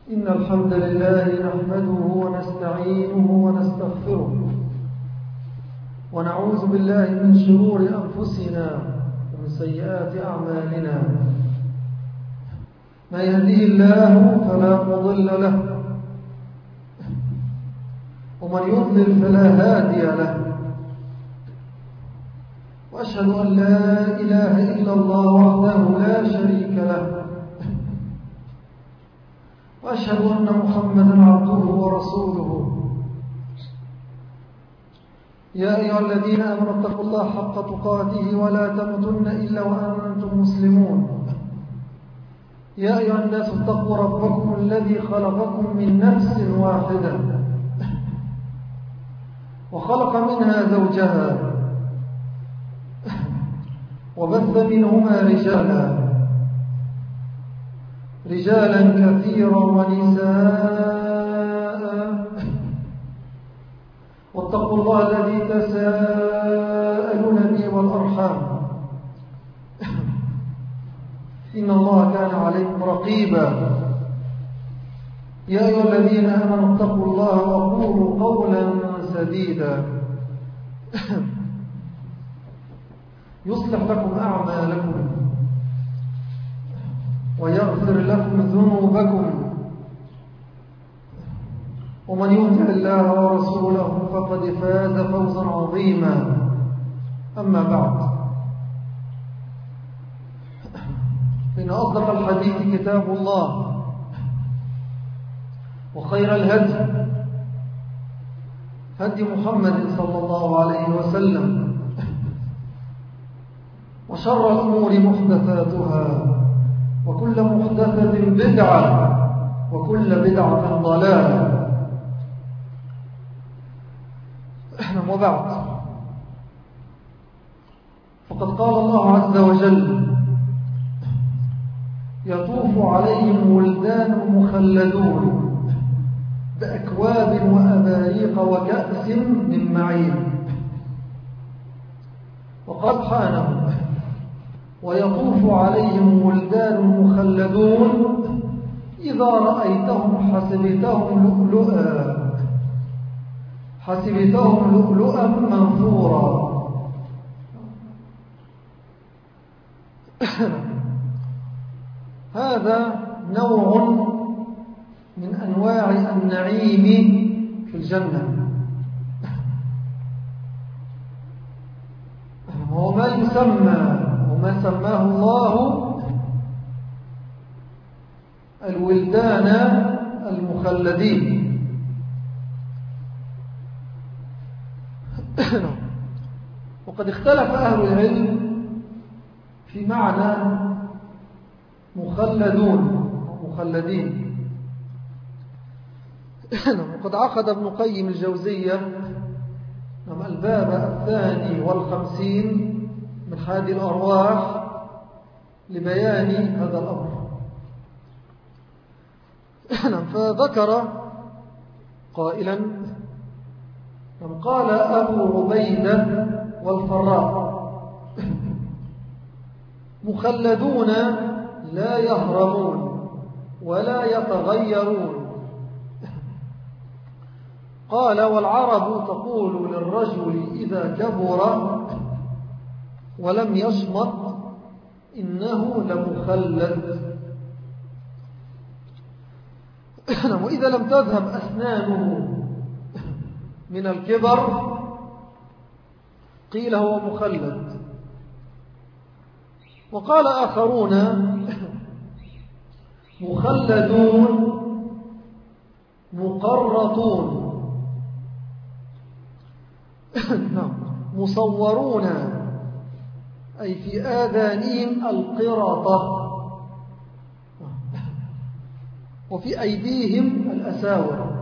إن الحمد لله نحمده ونستعينه ونستغفره ونعوذ بالله من شرور أنفسنا ومن سيئات أعمالنا. من يهديه الله فلا مضل له ومن يضلل فلا هادي له. وأشهد أن لا إله إلا الله وحده لا شريك له، وأشهد أن محمدا عبده ورسوله. يا أيها الذين آمنوا اتقوا الله حق تقاته ولا تموتن إلا وأنتم مسلمون. يا أيها الناس اتقوا ربكم الذي خلقكم من نفس واحدة وخلق منها زوجها وبث منهما رجالا كثيرا ونساء. واتقوا الله الذي تساءلون به والأرحام إن الله كان عليكم رقيبا. يا أيها الذين آمنوا اتقوا الله وقولوا قولا سديدا يصلح لكم أعمالكم ويغفر لكم ذنوبكم، ومن يطع الله ورسوله فقد فاز فوزا عظيما. أما بعد، فإن أصدق الحديث كتاب الله، وخير الهدي هدي محمد صلى الله عليه وسلم، وشر الأمور محدثاتها، وكل محدثة بدعة، وكل بدعة ضلالة. وبعد، فقد قال الله عز وجل: يطوف عليهم ولدان مخلدون بأكواب وأباريق وكأس من معين. وقال سبحانه: ويطوف عليهم ولدان مخلدون إذا رأيتهم حسبتهم لؤلؤا منثورا. هذا نوع من أنواع النعيم في الجنة، وهو ما يسمى وما سماه الله الولدان المخلدين. وقد اختلف أهل العلم في معنى مخلدين. وقد عقد ابن قيم الجوزية الباب 52 من حادي الأرواح لبيان هذا الأمر. فذكر قائلا: قال أبو عبيدة والفراء: مخلدون لا يهرمون ولا يتغيرون. قال: والعرب تقول للرجل إذا كبر ولم يصمت إنه لمخلد. وإذا لم تذهب أسنانه من الكبر قيل هو مخلد. وقال آخرون: مخلدون مقرطون مصورون، أي في آذانهم القرطة وفي أيديهم الأساور.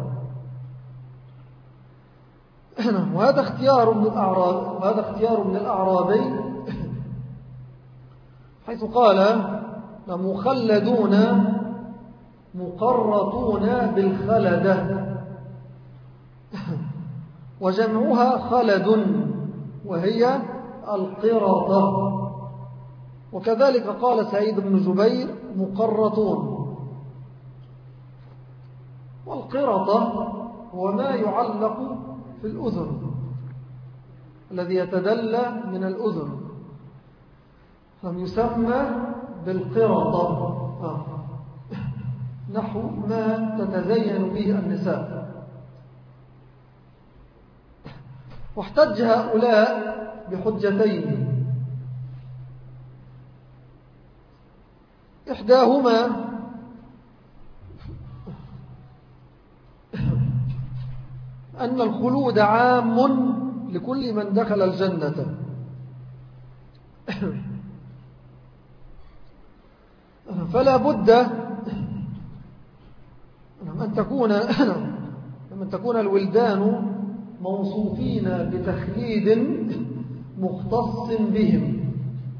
وهذا اختيار من الأعرابي، حيث قال: مخلدون مقرطون بالخلدة، وجمعها خلد وهي القرطة. وكذلك قال سعيد بن جبير: مقرطون. والقرطة هو ما يعلق في الأذن، الذي يتدلى من الأذن، يسمى بالقرطة، نحو ما تتزين به النساء. واحتج هؤلاء بحجتين، إحداهما أن الخلود عام لكل من دخل الجنة، فلا بد أن تكون الولدان موصوفين بتخليد مختص بهم،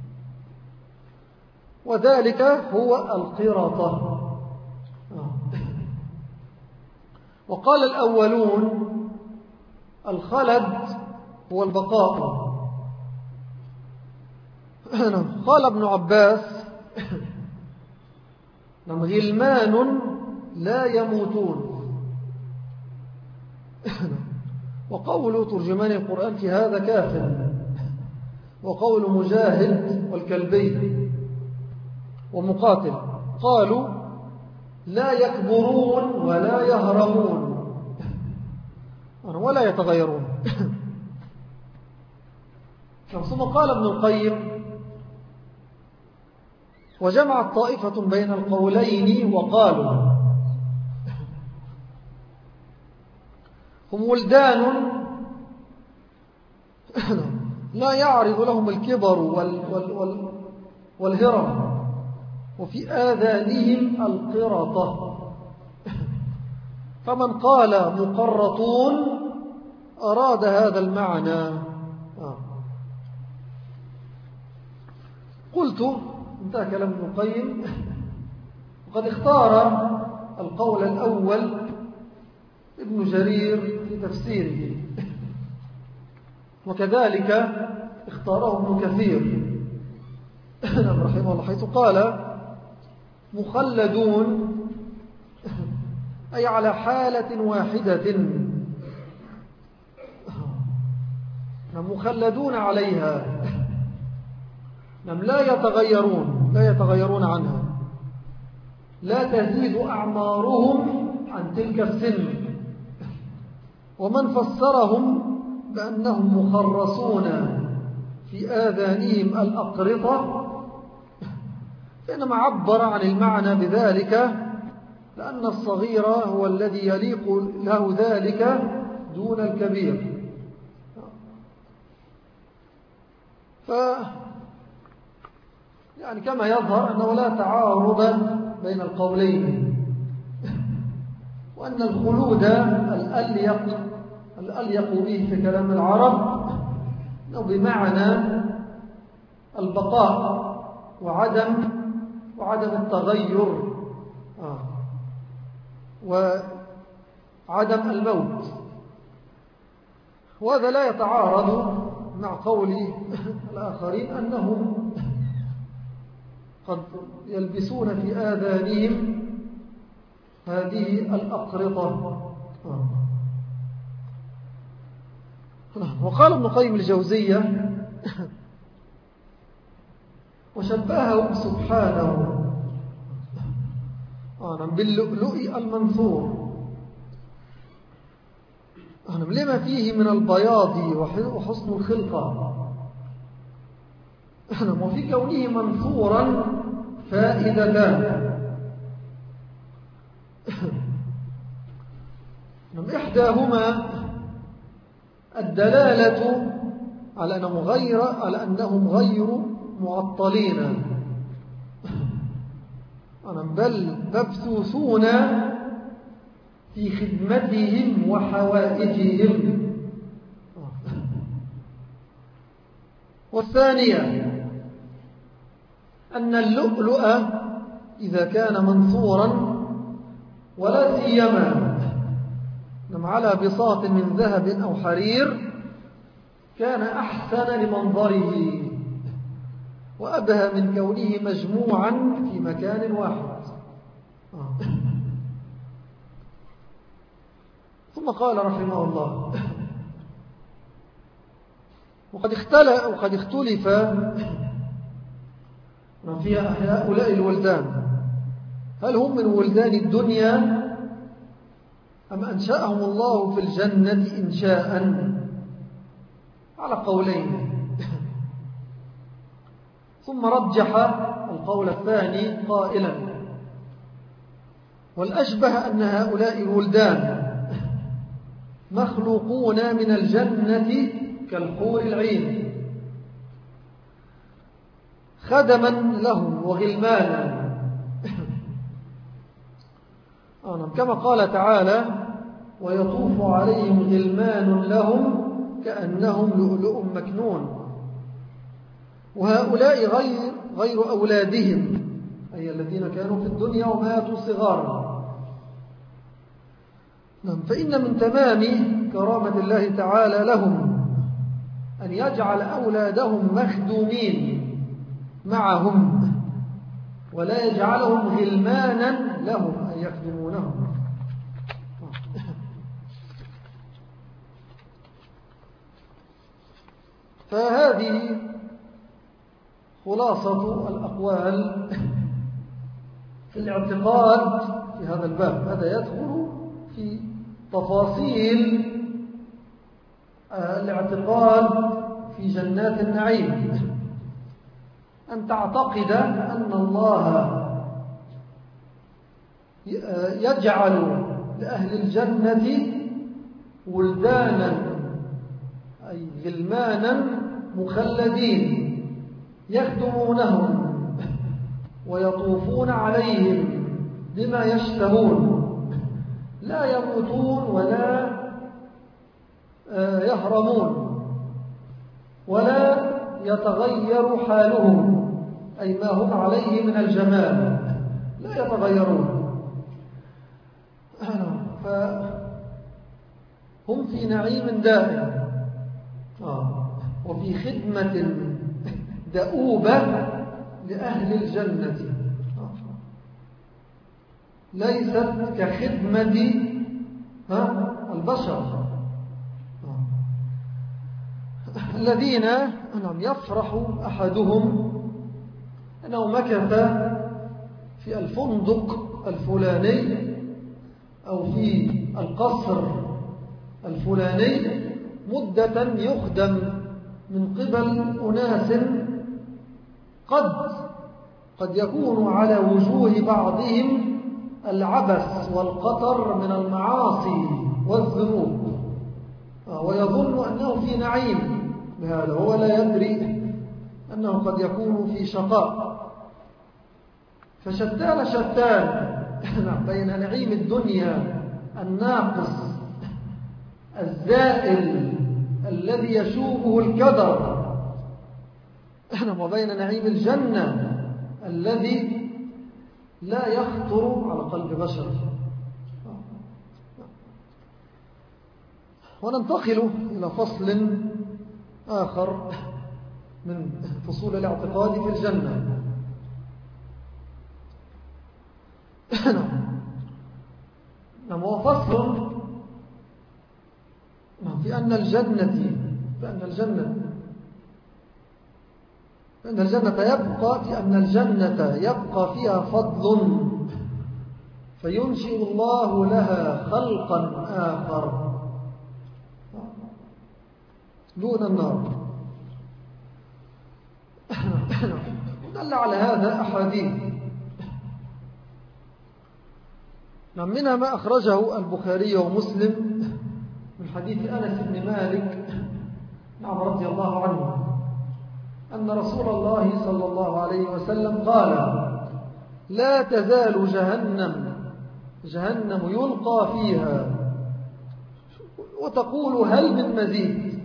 وذلك هو القرطة. وقال الأولون الخلد هو البقاء. قال ابن عباس غلمان لا يموتون. وقول ترجمان القرآن في هذا كاف، وقول مجاهد والكلبي ومقاتل قالوا لا يكبرون ولا يهرمون ولا يتغيرون. ثم قال ابن القيم وجمعت طائفة بين القولين وقالوا هم ولدان لا يعرض لهم الكبر والهرم، وفي آذانهم القرطة، فمن قال مقرطون أراد هذا المعنى. قلت انتهى كلام ابن القيم، وقد اختار القول الأول ابن جرير في تفسيره، وكذلك اختاره ابن كثير رحمه الله، حيث قال مخلدون أي على حالة واحدة، مخلدون عليها، لا يتغيرون عنها، لا تزيد أعمارهم عن تلك السن. ومن فسرهم بأنهم مخرصون في آذانهم الأقرطة فإنما عبر عن المعنى بذلك، لأن الصغير هو الذي يليق له ذلك دون الكبير. يعني كما يظهر أنه لا تعارض بين القولين، وأن الخلود الأليق به في كلام العرب أنه بمعنى البقاء وعدم التغير وعدم الموت، وهذا لا يتعارض مع قول الآخرين أنهم قد يلبسون في آذانهم هذه الأقرطة. وقال ابن قيم الجوزية وشبهه سبحانه باللؤلؤ المنثور لما فيه من البياض وحسن الخلقة، وفي كونه منثورا فائدتان. إحداهما الدلالة على أنهم غير معطلين، بل مبثوثون في خدمتهم وحوائجهم. والثانية أن اللؤلؤ إذا كان منثورا ولا سيما على بساط من ذهب أو حرير كان أحسن لمنظره وأبهى من كونه مجموعا في مكان واحد. ثم قال رحمه الله: وقد اختلف في هؤلاء الولدان، هل هم من ولدان الدنيا أم أنشأهم الله في الجنة إنشاء؟ على قولين. ثم رجح القول الثاني قائلا: والأشبه أن هؤلاء الولدان مخلوقون من الجنة كالحور العين، خدما لهم وغلمانا، كما قال تعالى: ويطوف عليهم غلمان لهم كأنهم لؤلؤ مكنون. وهؤلاء غير أولادهم، أي الذين كانوا في الدنيا وماتوا صغارا. فإن من تمام كرامة الله تعالى لهم أن يجعل أولادهم مخدومين معهم، ولا يجعلهم غلمانا لهم أن يخدمونهم. فهذه خلاصة الأقوال في الاعتقاد في هذا الباب. هذا يدخل في تفاصيل الاعتقاد في جنات النعيم، أن تعتقد أن الله يجعل لأهل الجنة ولدانا أي غلمانا مخلدين يخدمونهم ويطوفون عليهم بما يشتهون، لا يموتون ولا يهرمون ولا يتغير حالهم، أي ما هم عليه من الجمال لا يتغيرون. فهم في نعيم دائم وفي خدمة دؤوبة لأهل الجنة، ليست كخدمة البشر الذين يفرح أحدهم أنه مكث في الفندق الفلاني أو في القصر الفلاني مدة يخدم من قبل أناس قد يكون على وجوه بعضهم العبث والقطر من المعاصي والذنوب، ويظن أنه في نعيم بهذا، هو لا يدري أنه قد يكون في شقاء. فشتان بين نعيم الدنيا الناقص الزائل الذي يشوبه الكدر وبين نعيم الجنة الذي لا يخطر على قلب بشر. وننتقل إلى فصل آخر من فصول الاعتقاد في الجنة. هو فصل في أن الجنة يبقى فيها فضل فينشئ الله لها خلقا آخر دون النار. دل على هذا أحاديث، منها ما أخرجه البخاري ومسلم من حديث أنس بن مالك رضي الله عنه أن رسول الله صلى الله عليه وسلم قال: لا تزال جهنم يلقى فيها وتقول هل من مزيد،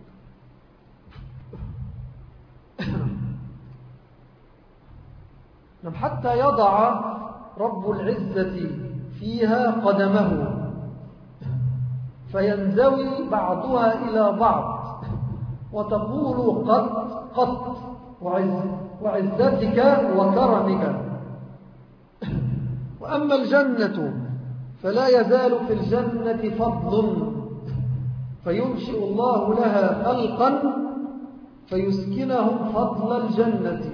حتى يضع رب العزة فيها قدمه فينزوي بعضها إلى بعض وتقول قط وعزتك وكرمك. وأما الجنة فلا يزال في الجنة فضل فينشئ الله لها خلقا فيسكنهم فضل الجنة.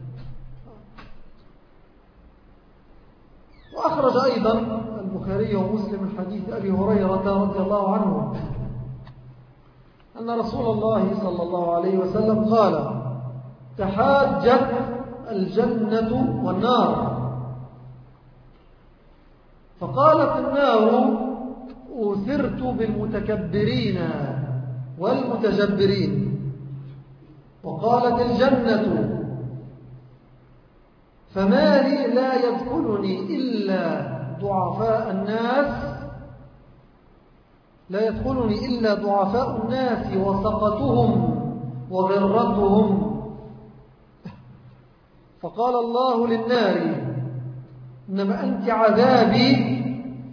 وأخرج أيضا البخاري ومسلم من حديث أبي هريرة رضي الله عنه أن رسول الله صلى الله عليه وسلم قال: تحاجت الجنة والنار، فقالت النار: أوثرت بالمتكبرين والمتجبرين. وقالت الجنة: فما لي لا يدخلني إلا ضعفاء الناس، لا يدخلني إلا ضعفاء الناس وسقطهم وغرتهم. فقال الله للنار: إنما أنت عذابي،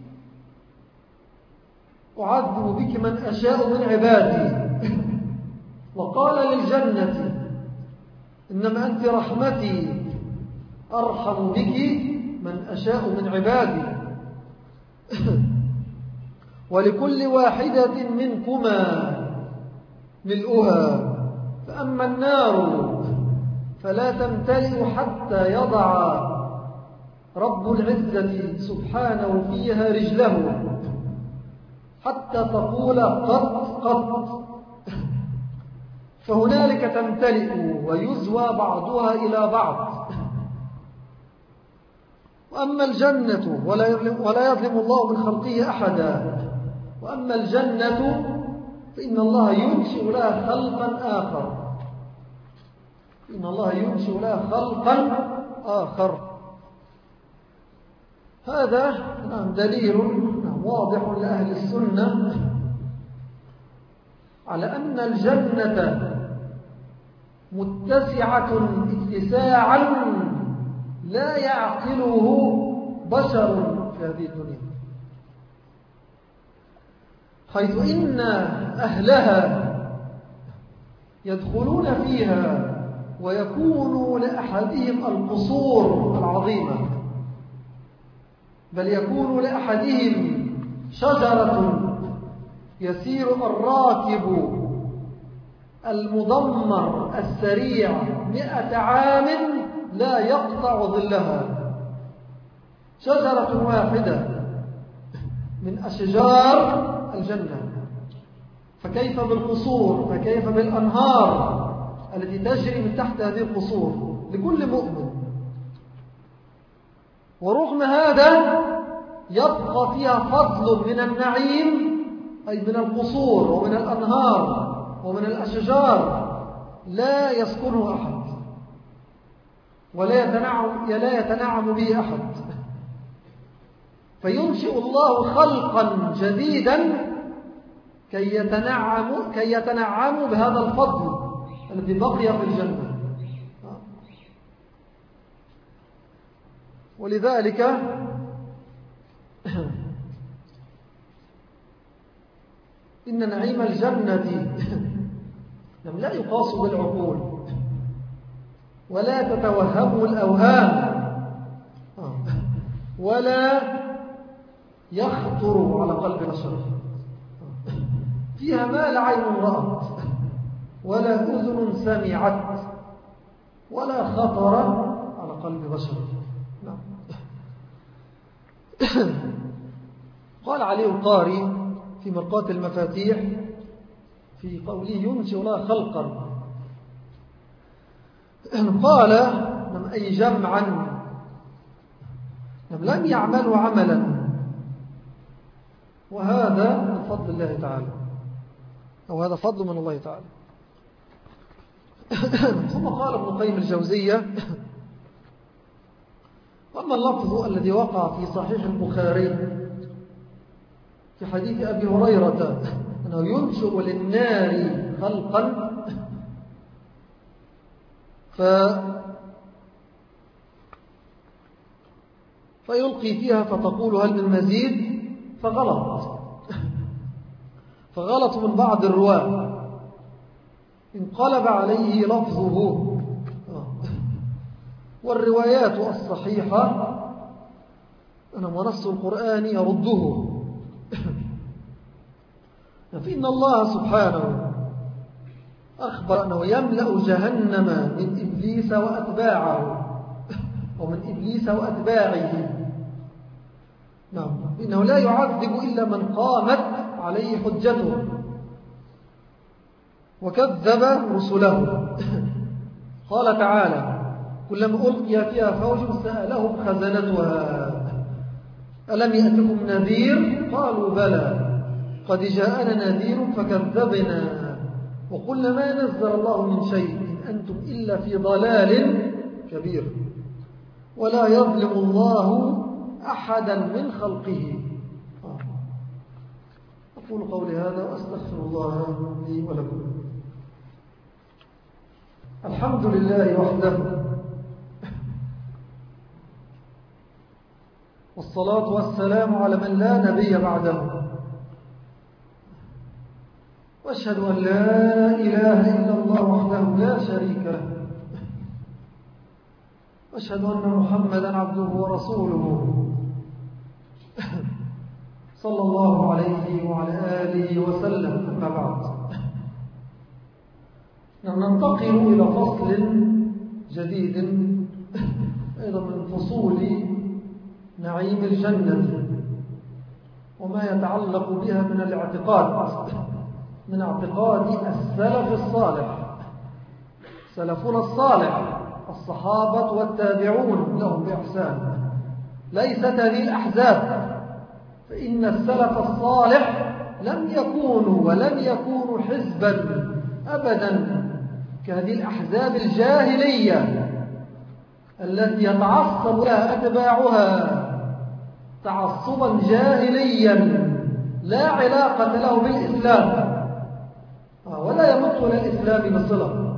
أعذب بك من أشاء من عبادي. وقال للجنة: إنما أنت رحمتي، أرحم بك من أشاء من عبادي. ولكل واحدة منكما ملؤها، فأما النار فلا تمتلئ حتى يضع رب العزة سبحانه فيها رجله حتى تقول قط قط، فهنالك تمتلئ ويزوى بعضها إلى بعض. وأما الجنة ولا يظلم الله من خلقه أحدا، وأما الجنة فإن الله ينشئ لها خلقا آخر، إن الله ينشئ لها خلقا آخر. هذا دليل واضح لأهل السنة على أن الجنة متسعة اتساعا لا يعقله بشر في هذه الدنيا، حيث إن أهلها يدخلون فيها ويكون لأحدهم القصور العظيمة، بل يكون لأحدهم شجرة يسير الراكب المدمر السريع 100 عام لا يقطع ظلها، شجرة واحدة من أشجار الجنة. فكيف بالقصور، فكيف بالأنهار التي تجري من تحت هذه القصور لكل مؤمن. ورغم هذا يبقى فيها فضل من النعيم، أي من القصور ومن الأنهار ومن الأشجار لا يسكنه أحد ولا يتنعم به أحد. فينشئ الله خلقا جديدا كي يتنعموا بهذا الفضل الذي بقي في الجنة. ولذلك إن نعيم الجنة لا يقاس بالعقول ولا تتوهمه الأوهام ولا يخطر على قلب بشر. فيها ما لا عين رأت ولا أذن سمعت ولا خطر على قلب بشر. قال علي القاري في مرقاة المفاتيح في قوله ينشئ لها خلقا، قال أي جمعا لم يعملوا عملا، وهذا من فضل الله تعالى، أو هذا فضل من الله تعالى. ثم قال ابن القيم الجوزية: وأما اللفظ الذي وقع في صحيح البخاري في حديث أبي هريرة أنه ينشئ للنار خلقا فيلقي فيها فتقول هل من مزيد، فغلط من بعض الرواة، انقلب عليه لفظه. والروايات الصحيحة ونص القرآن يرده. فإن الله سبحانه أخبر أنه يملأ جهنم من إبليس وأتباعه ومن إبليس وأتباعه. نعم، إنه لا يعذب إلا من قامت عليه حجته وكذب رسله. قال تعالى: كلما ألقي فيها فوج سألهم خزنتها ألم يأتكم نذير؟ قالوا بلى قد جاءنا نذير فكذبنا وقلنا ما نزل الله من شيء إن أنتم إلا في ضلال كبير ولا يظلم الله أحدا من خلقه. أقول قولي هذا وأستغفر الله لي ولكم. الحمد لله وحده، والصلاة والسلام على من لا نبي بعده، وأشهد أن لا إله إلا الله وحده لا شريك له، وأشهد أن محمدا عبده ورسوله صلى الله عليه وعلى آله وسلم. أما بعد، ننتقل إلى فصل جديد أيضا من فصول نعيم الجنة وما يتعلق بها من الاعتقاد، من اعتقاد السلف الصالح، سلفنا الصالح الصحابة والتابعون لهم بإحسان، ليست هذه الأحزاب. فإن السلف الصالح لم يكونوا ولن يكونوا حزبا أبدا كهذه الأحزاب الجاهلية التي يتعصب لها أتباعها تعصبا جاهليا لا علاقة له بالإسلام ولا يمت إلى الإسلام بصلة.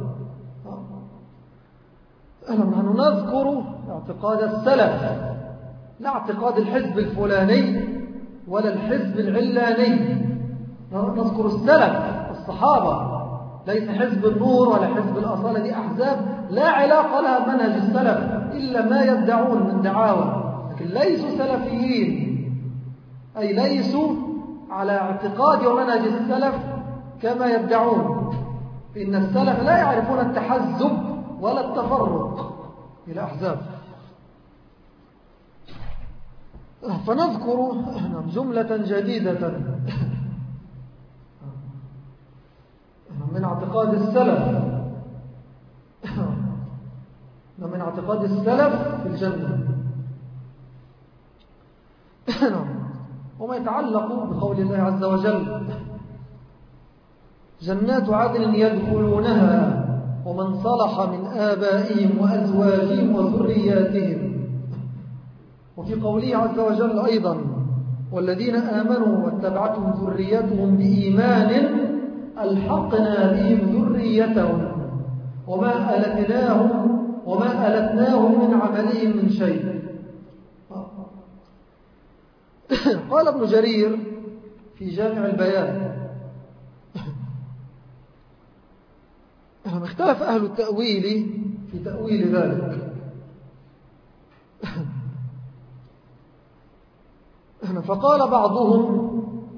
نحن نذكر اعتقاد السلف، لا اعتقاد الحزب الفلاني ولا الحزب العلاني. نذكر السلف الصحابة، ليس حزب النور ولا حزب الأصالة، دي أحزاب لا علاقة لها منهج السلف إلا ما يدعون من دعاوى، لكن ليسوا سلفيين، أي ليسوا على اعتقاد ومنهج السلف كما يدعون. إن السلف لا يعرفون التحزب ولا التفرق إلى أحزاب. فنذكر جملة جديدة من اعتقاد السلف، من اعتقاد السلف في الجنة وما يتعلق بقول الله عز وجل: جنات عدن يدخلونها ومن صلح من آبائهم وأزواجهم وذرياتهم. وفي قوله عز وجل أيضا: والذين آمنوا واتبعتهم ذريتهم بإيمان ألحقنا بهم ذريتهم وما ألتناهم من عملهم من شيء. قال ابن جرير في جامع البيان: اختلف أهل التأويل في تأويل ذلك، فقال بعضهم: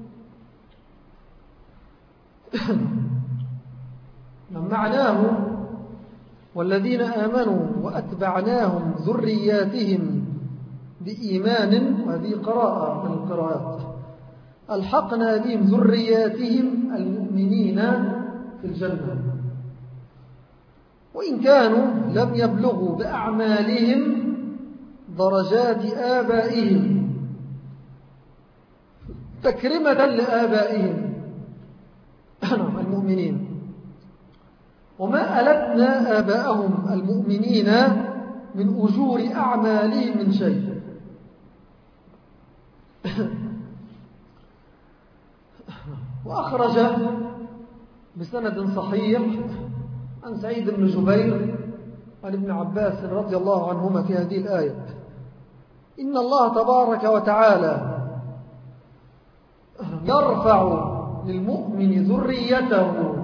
معناه والذين آمنوا وأتبعناهم ذرياتهم بإيمان، وهذه قراءة من القراءات، ألحقنا بهم ذرياتهم المؤمنين في الجنة، وإن كانوا لم يبلغوا بأعمالهم درجات آبائهم تكرمة لآبائهم المؤمنين، وما ألتنا آباءهم المؤمنين من أجور أعمالهم من شيء. وأخرج بسند صحيح عن سعيد بن جبير عن ابن عباس رضي الله عنهما في هذه الآية: إن الله تبارك وتعالى يرفع للمؤمن ذريته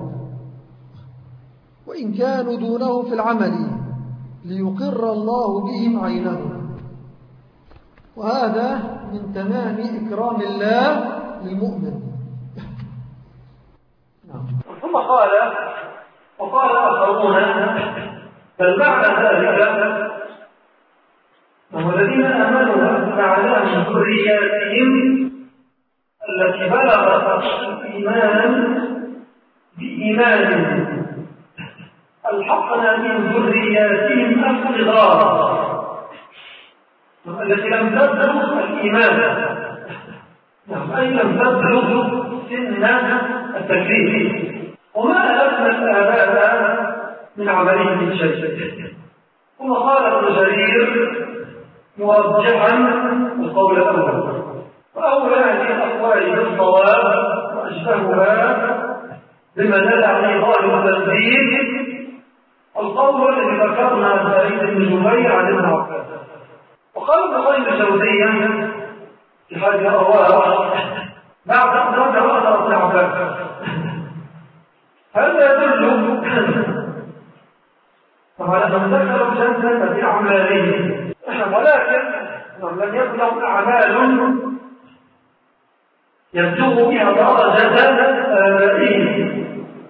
وإن كانوا دونه في العمل ليقر الله بهم عينه. وهذا من تمام إكرام الله للمؤمن. ثم وقال آخرون بل معنى ذلك هم الذين آمنوا وأتبعناهم من ذرياتهم التي بلغت الإيمان بإيمان ألحقنا من ذرياتهم الصغار التي لم تبلغ الإيمان، أي لم تبلغ سن التكليف، وما ألفنا الآباء من عملهم من شيء. ثم قال ابن جرير مرجحا القول الأول، وأولى هذه الأقوال بالصواب وأشبهها بما دل عليه ظاهر التنزيل القول الذي ذكرنا عن سعيد بن جبير عن ابن عباس. وقال ابن قيم الجوزية في هذه الأرواح بعد أن ذكر ابن عباس هذا يدل طبعا أنهم ذكروا الجنة في أعمالهم، ولكن لم يكن لهم أعمال يبلغ بها درجة آبائهم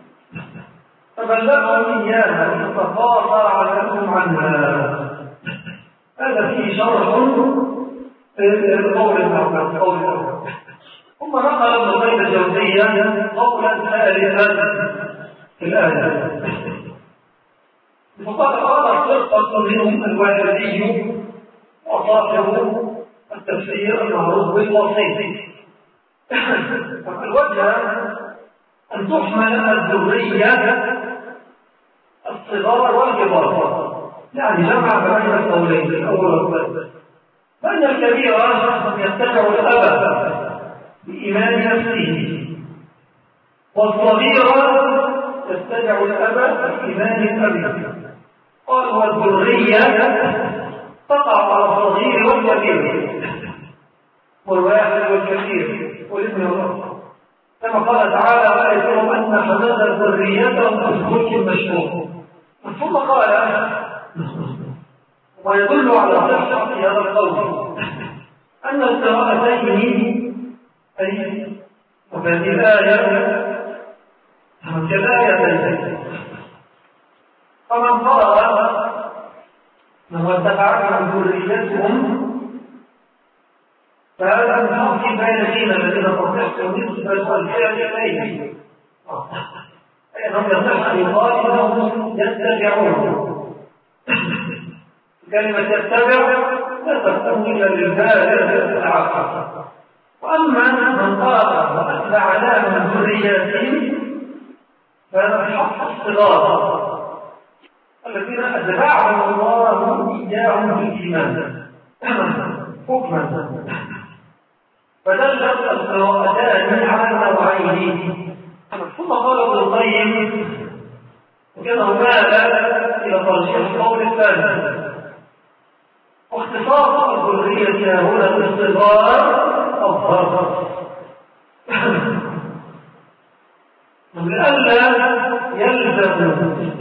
فبلغهم إياها فتقاصر عنهم عنها. هذا فيه شرح قول الأول. ثم نقل ابن قيم الجوزية قولا ثالثا في الآية فقال فرقة منهم الواحدي وصاحب التفسير المعروف بالوسيط. الوجه أن تحمل الذرية الصغار والكبار، يعني جمع بين القولين الأول والثاني، فإن الكبير يتبع الأب بإيمان نفسه، والصغير يتبع الأب بإيمان الأب. قال والذرية تقع على الصغير والكبير والواحد والكثير والابن والأخ، كما قال تعالى وآيتهم أن حمد ذريتهم في الفلك المشهور. ثم قال ويدل على صحة هذا القول أن القراءتين أي وهذه الآية كالآيتين، فمن قرأ من واتبعت عن ذريتهم فهذا الفرق بين حين الذين تصح نسبة الفعل إليه، أيضا يصح أن يقال إنهم يتبعون. كلمة يتبع لا تكون إلا للبالغ العاقل. وأما من قال وأتبعناه من ذرياتهم فهذا الحق الصغار الذين أتبعهم الله إياهم بالإيمان حكما، فدلت القراءتان على نوعين. ثم قال ابن القيم وكانه مال إلى ترجيح القول الثاني واختصاص الذرية هنا بالاصطغار أفضل لئلا يلزم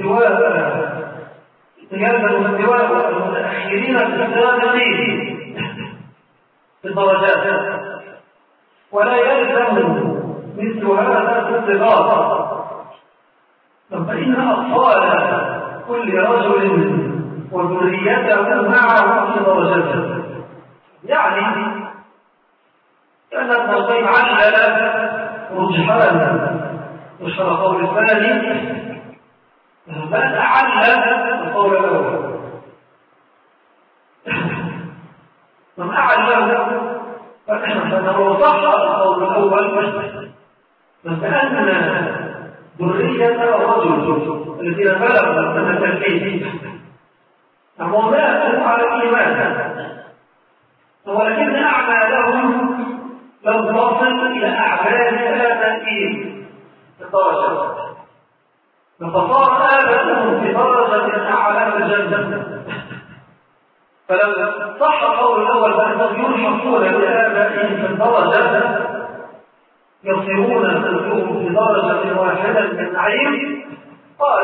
استواء المتأخرين في السابقين في الدرجات، ولا يلزم مثل هذا الاصطغار، فإن أطفال كل رجل وذريته معه في درجته. يعني كان ابن القيم علل رجحانا وشرح القول الثاني بل أعلل القول الأول. من أعلل فإنه صح القول الأول فكأن ذرية الرجل الذين بلغوا سنة التكليف وماتوا على الإيمان، ولكن أعمالهم لم تصل إلى أعمال آبائهم في الدرجة، فصار آبائهم في درجة أعلى في الجنة. فلو صح القول الأول فإنهم يلحقون بآبائهم في الدرجة يصيرون في درجة واحدة من النعيم. قال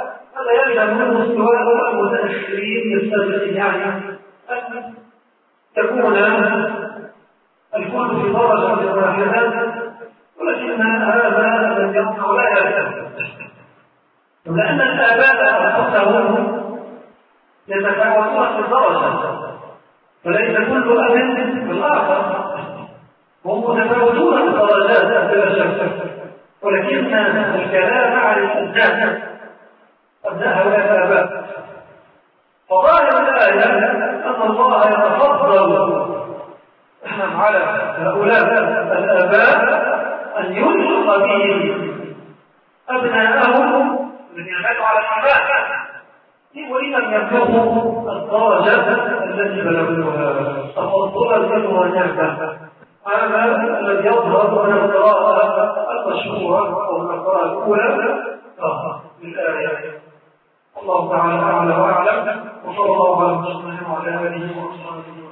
هذا يلزم منه استواء المتأخرين السابقين، يعني أن يكون الكل في درجة واحدة، ولكن هذا الذي يصنع لا يلزم، لأن الآباء أنفسهم يتفاوتون في الدرجة، فليس كل أب بالآخر، هم متفاوتون في الدرجات بلا شك، ولكن الكلام عن الأبناء هؤلاء الآباء. فظاهر الآية أن الله يتفضل على هؤلاء الآباء أن يلحق بهم أبناءهم الذين ماتوا على الإيمان وإن لم يبلغوا الدرجة التي بلغوها تفضلا منه ونعمة. هذا الذي يظهر من القراءة المشهورة أو من القراءة الأولى للآية. الله تعالى أعلى وأعلم، وصلى الله على محمد وعلى آله وصحبه.